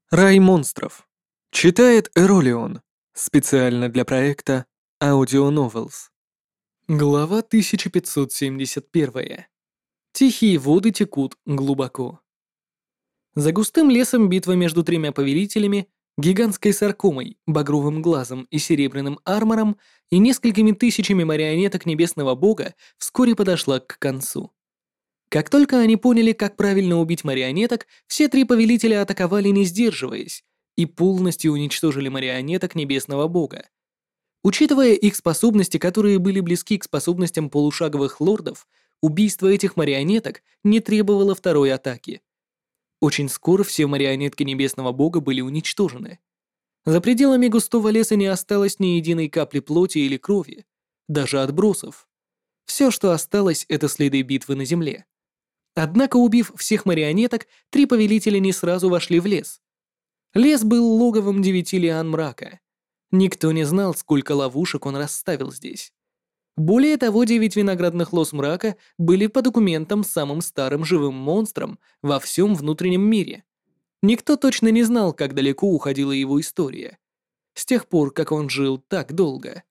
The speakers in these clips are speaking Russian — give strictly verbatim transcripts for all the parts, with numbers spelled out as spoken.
Рай монстров. Читает Эролион. Специально для проекта Audio Novels. Глава тысяча пятьсот семьдесят один. Тихие воды текут глубоко. За густым лесом битва между тремя повелителями, гигантской саркомой, багровым глазом и серебряным армором и несколькими тысячами марионеток небесного бога вскоре подошла к концу. Как только они поняли, как правильно убить марионеток, все три повелителя атаковали, не сдерживаясь, и полностью уничтожили марионеток небесного бога. Учитывая их способности, которые были близки к способностям полушаговых лордов, убийство этих марионеток не требовало второй атаки. Очень скоро все марионетки небесного бога были уничтожены. За пределами густого леса не осталось ни единой капли плоти или крови, даже отбросов. Все, что осталось, это следы битвы на земле. Однако, убив всех марионеток, три повелителя не сразу вошли в лес. Лес был логовом девяти лиан мрака. Никто не знал, сколько ловушек он расставил здесь. Более того, девять виноградных лоз мрака были по документам самым старым живым монстром во всем внутреннем мире. Никто точно не знал, как далеко уходила его история. С тех пор, как он жил так долго.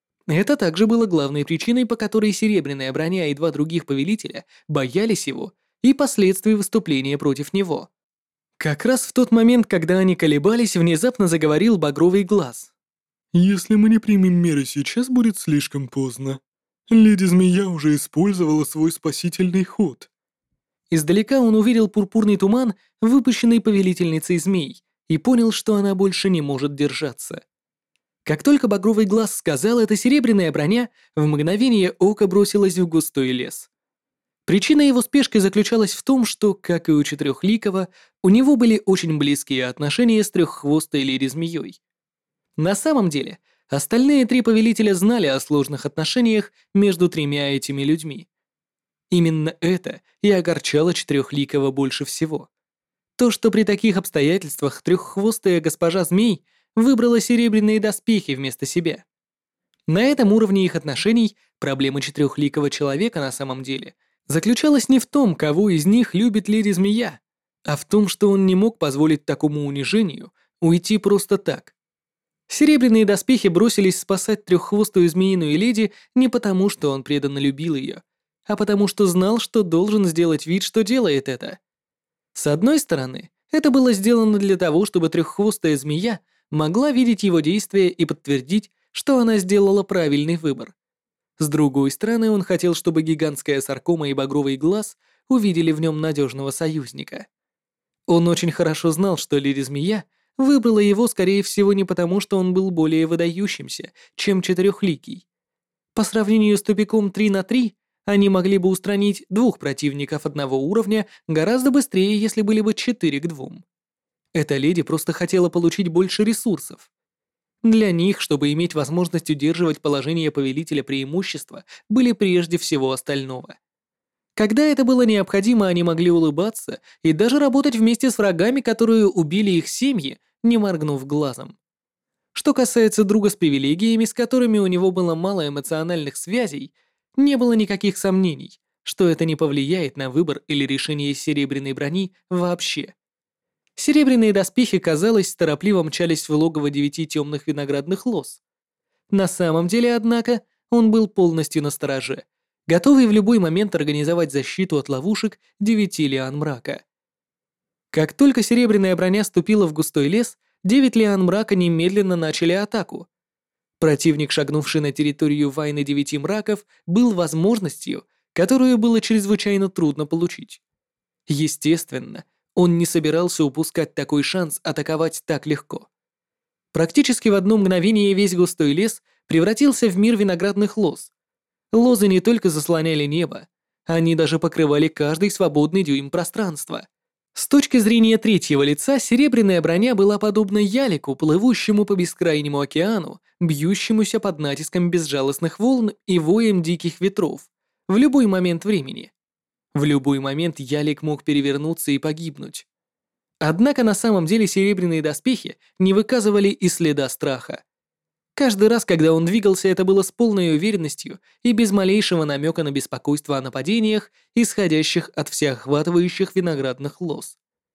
Это также было главной причиной, по которой Серебряная броня и два других повелителя боялись его и последствий выступления против него. Как раз в тот момент, когда они колебались, внезапно заговорил Багровый Глаз. «Если мы не примем меры сейчас, будет слишком поздно. Леди-змея уже использовала свой спасительный ход». Издалека он увидел пурпурный туман, выпущенный повелительницей змей, и понял, что она больше не может держаться. Как только Багровый Глаз сказал это, Серебряная броня в мгновение ока бросилась в густой лес. Причина его спешки заключалась в том, что, как и у Четырехликого, у него были очень близкие отношения с треххвостой леди-змеей. На самом деле, остальные три повелителя знали о сложных отношениях между тремя этими людьми. Именно это и огорчало Четырехликого больше всего. То, что при таких обстоятельствах треххвостая госпожа змей выбрала серебряные доспехи вместо себя. На этом уровне их отношений проблема четырехликого человека на самом деле заключалась не в том, кого из них любит леди-змея, а в том, что он не мог позволить такому унижению уйти просто так. Серебряные доспехи бросились спасать треххвостую змеиную леди не потому, что он преданно любил ее, а потому что знал, что должен сделать вид, что делает это. С одной стороны, это было сделано для того, чтобы треххвостая змея могла видеть его действия и подтвердить, что она сделала правильный выбор. С другой стороны, он хотел, чтобы гигантская саркома и багровый глаз увидели в нем надежного союзника. Он очень хорошо знал, что леди-змея выбрала его, скорее всего, не потому, что он был более выдающимся, чем четырехликий. По сравнению с тупиком три на три, они могли бы устранить двух противников одного уровня гораздо быстрее, если были бы четыре к двум. Эта леди просто хотела получить больше ресурсов. Для них, чтобы иметь возможность удерживать положение повелителя преимущества, были прежде всего остального. Когда это было необходимо, они могли улыбаться и даже работать вместе с врагами, которые убили их семьи, не моргнув глазом. Что касается друга с привилегиями, с которыми у него было мало эмоциональных связей, не было никаких сомнений, что это не повлияет на выбор или решение Серебряной брони вообще. Серебряные доспехи, казалось, торопливо мчались в логово девяти темных виноградных лоз. На самом деле, однако, он был полностью настороже, готовый в любой момент организовать защиту от ловушек девяти лиан мрака. Как только серебряная броня ступила в густой лес, девять лиан мрака немедленно начали атаку. Противник, шагнувший на территорию войны девяти мраков, был возможностью, которую было чрезвычайно трудно получить. Естественно, он не собирался упускать такой шанс атаковать так легко. Практически в одно мгновение весь густой лес превратился в мир виноградных лоз. Лозы не только заслоняли небо, они даже покрывали каждый свободный дюйм пространства. С точки зрения третьего лица, серебряная броня была подобна ялику, плывущему по бескрайнему океану, бьющемуся под натиском безжалостных волн и воем диких ветров, в любой момент времени. В любой момент ялик мог перевернуться и погибнуть. Однако на самом деле серебряные доспехи не выказывали и следа страха. Каждый раз, когда он двигался, это было с полной уверенностью и без малейшего намека на беспокойство о нападениях, исходящих от всеохватывающих виноградных лоз.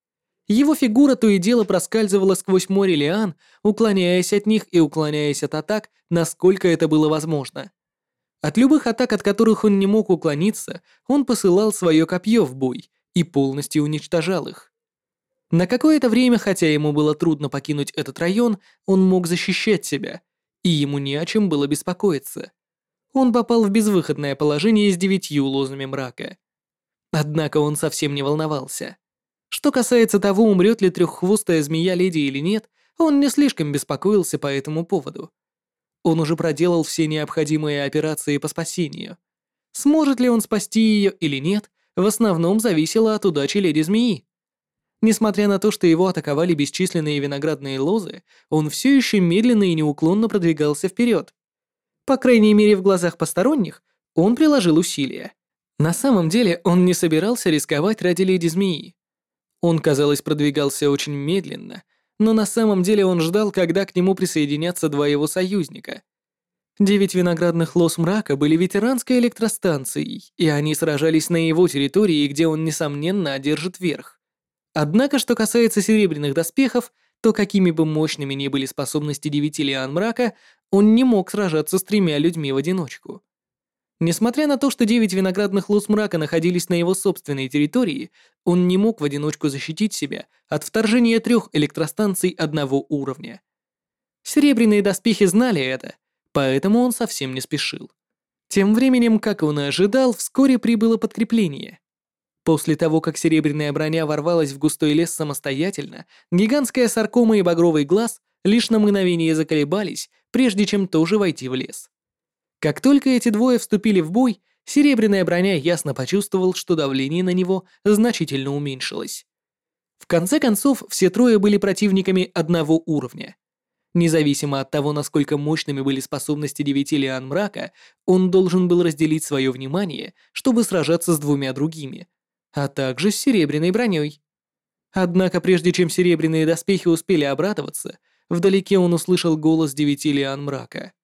Его фигура то и дело проскальзывала сквозь море лиан, уклоняясь от них и уклоняясь от атак, насколько это было возможно. От любых атак, от которых он не мог уклониться, он посылал свое копье в бой и полностью уничтожал их. На какое-то время, хотя ему было трудно покинуть этот район, он мог защищать себя, и ему не о чем было беспокоиться. Он попал в безвыходное положение с девятью лозами мрака. Однако он совсем не волновался. Что касается того, умрет ли треххвостая змея-леди или нет, он не слишком беспокоился по этому поводу. Он уже проделал все необходимые операции по спасению. Сможет ли он спасти ее или нет, в основном зависело от удачи леди-змеи. Несмотря на то, что его атаковали бесчисленные виноградные лозы, он все еще медленно и неуклонно продвигался вперед. По крайней мере, в глазах посторонних он приложил усилия. На самом деле он не собирался рисковать ради леди-змеи. Он, казалось, продвигался очень медленно, но на самом деле он ждал, когда к нему присоединятся два его союзника. Девять виноградных лоз мрака были ветеранской электростанцией, и они сражались на его территории, где он, несомненно, одержит верх. Однако, что касается серебряных доспехов, то какими бы мощными ни были способности девяти лиан мрака, он не мог сражаться с тремя людьми в одиночку. Несмотря на то, что девять виноградных лоз мрака находились на его собственной территории, он не мог в одиночку защитить себя от вторжения трех электростанций одного уровня. Серебряные доспехи знали это, поэтому он совсем не спешил. Тем временем, как он и ожидал, вскоре прибыло подкрепление. После того, как серебряная броня ворвалась в густой лес самостоятельно, гигантская саркома и багровый глаз лишь на мгновение заколебались, прежде чем тоже войти в лес. Как только эти двое вступили в бой, серебряная броня ясно почувствовал, что давление на него значительно уменьшилось. В конце концов, все трое были противниками одного уровня. Независимо от того, насколько мощными были способности девяти лиан мрака, он должен был разделить свое внимание, чтобы сражаться с двумя другими, а также с серебряной броней. Однако прежде чем серебряные доспехи успели обрадоваться, вдалеке он услышал голос девяти лиан мрака.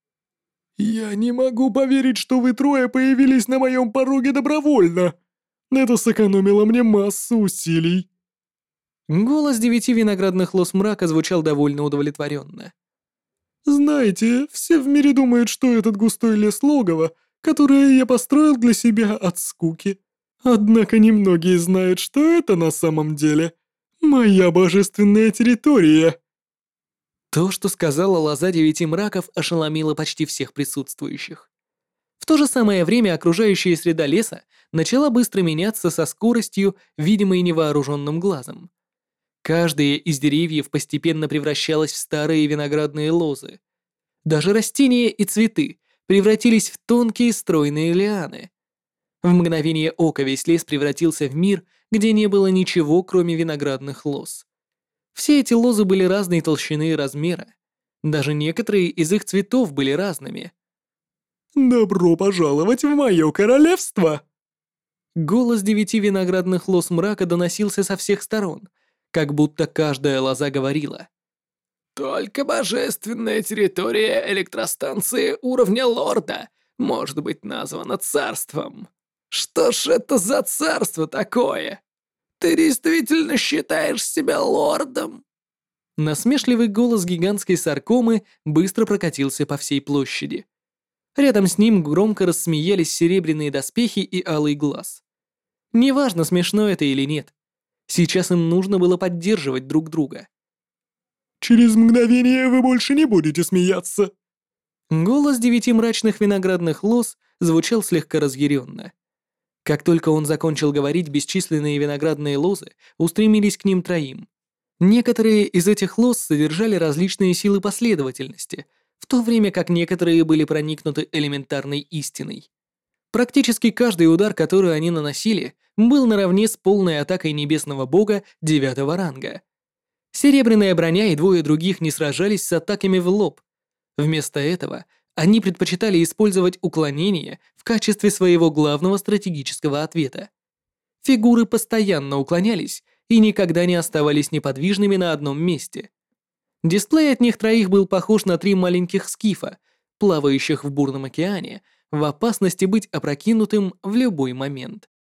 «Я не могу поверить, что вы трое появились на моем пороге добровольно. Это сэкономило мне массу усилий». Голос девяти виноградных лоз мрака звучал довольно удовлетворенно. «Знаете, все в мире думают, что этот густой лес логово, которое я построил для себя от скуки. Однако немногие знают, что это на самом деле моя божественная территория». То, что сказала лоза девяти мраков, ошеломило почти всех присутствующих. В то же самое время окружающая среда леса начала быстро меняться со скоростью, видимой невооруженным глазом. Каждое из деревьев постепенно превращалось в старые виноградные лозы. Даже растения и цветы превратились в тонкие стройные лианы. В мгновение ока весь лес превратился в мир, где не было ничего, кроме виноградных лоз. Все эти лозы были разной толщины и размера. Даже некоторые из их цветов были разными. «Добро пожаловать в мое королевство!» Голос девяти виноградных лоз мрака доносился со всех сторон, как будто каждая лоза говорила. «Только божественная территория электростанции уровня лорда может быть названа царством. Что ж это за царство такое? Ты действительно считаешь себя лордом?» Насмешливый голос гигантской саркомы быстро прокатился по всей площади. Рядом с ним громко рассмеялись серебряные доспехи и алый глаз. Неважно, смешно это или нет. Сейчас им нужно было поддерживать друг друга. «Через мгновение вы больше не будете смеяться». Голос девяти мрачных виноградных лоз звучал слегка разъяренно. Как только он закончил говорить, бесчисленные виноградные лозы устремились к ним троим. Некоторые из этих лоз содержали различные силы последовательности, в то время как некоторые были проникнуты элементарной истиной. Практически каждый удар, который они наносили, был наравне с полной атакой небесного бога девятого ранга. Серебряная броня и двое других не сражались с атаками в лоб. Вместо этого они предпочитали использовать уклонение в качестве своего главного стратегического ответа. Фигуры постоянно уклонялись и никогда не оставались неподвижными на одном месте. Дисплей от них троих был похож на три маленьких скифа, плавающих в бурном океане, в опасности быть опрокинутым в любой момент.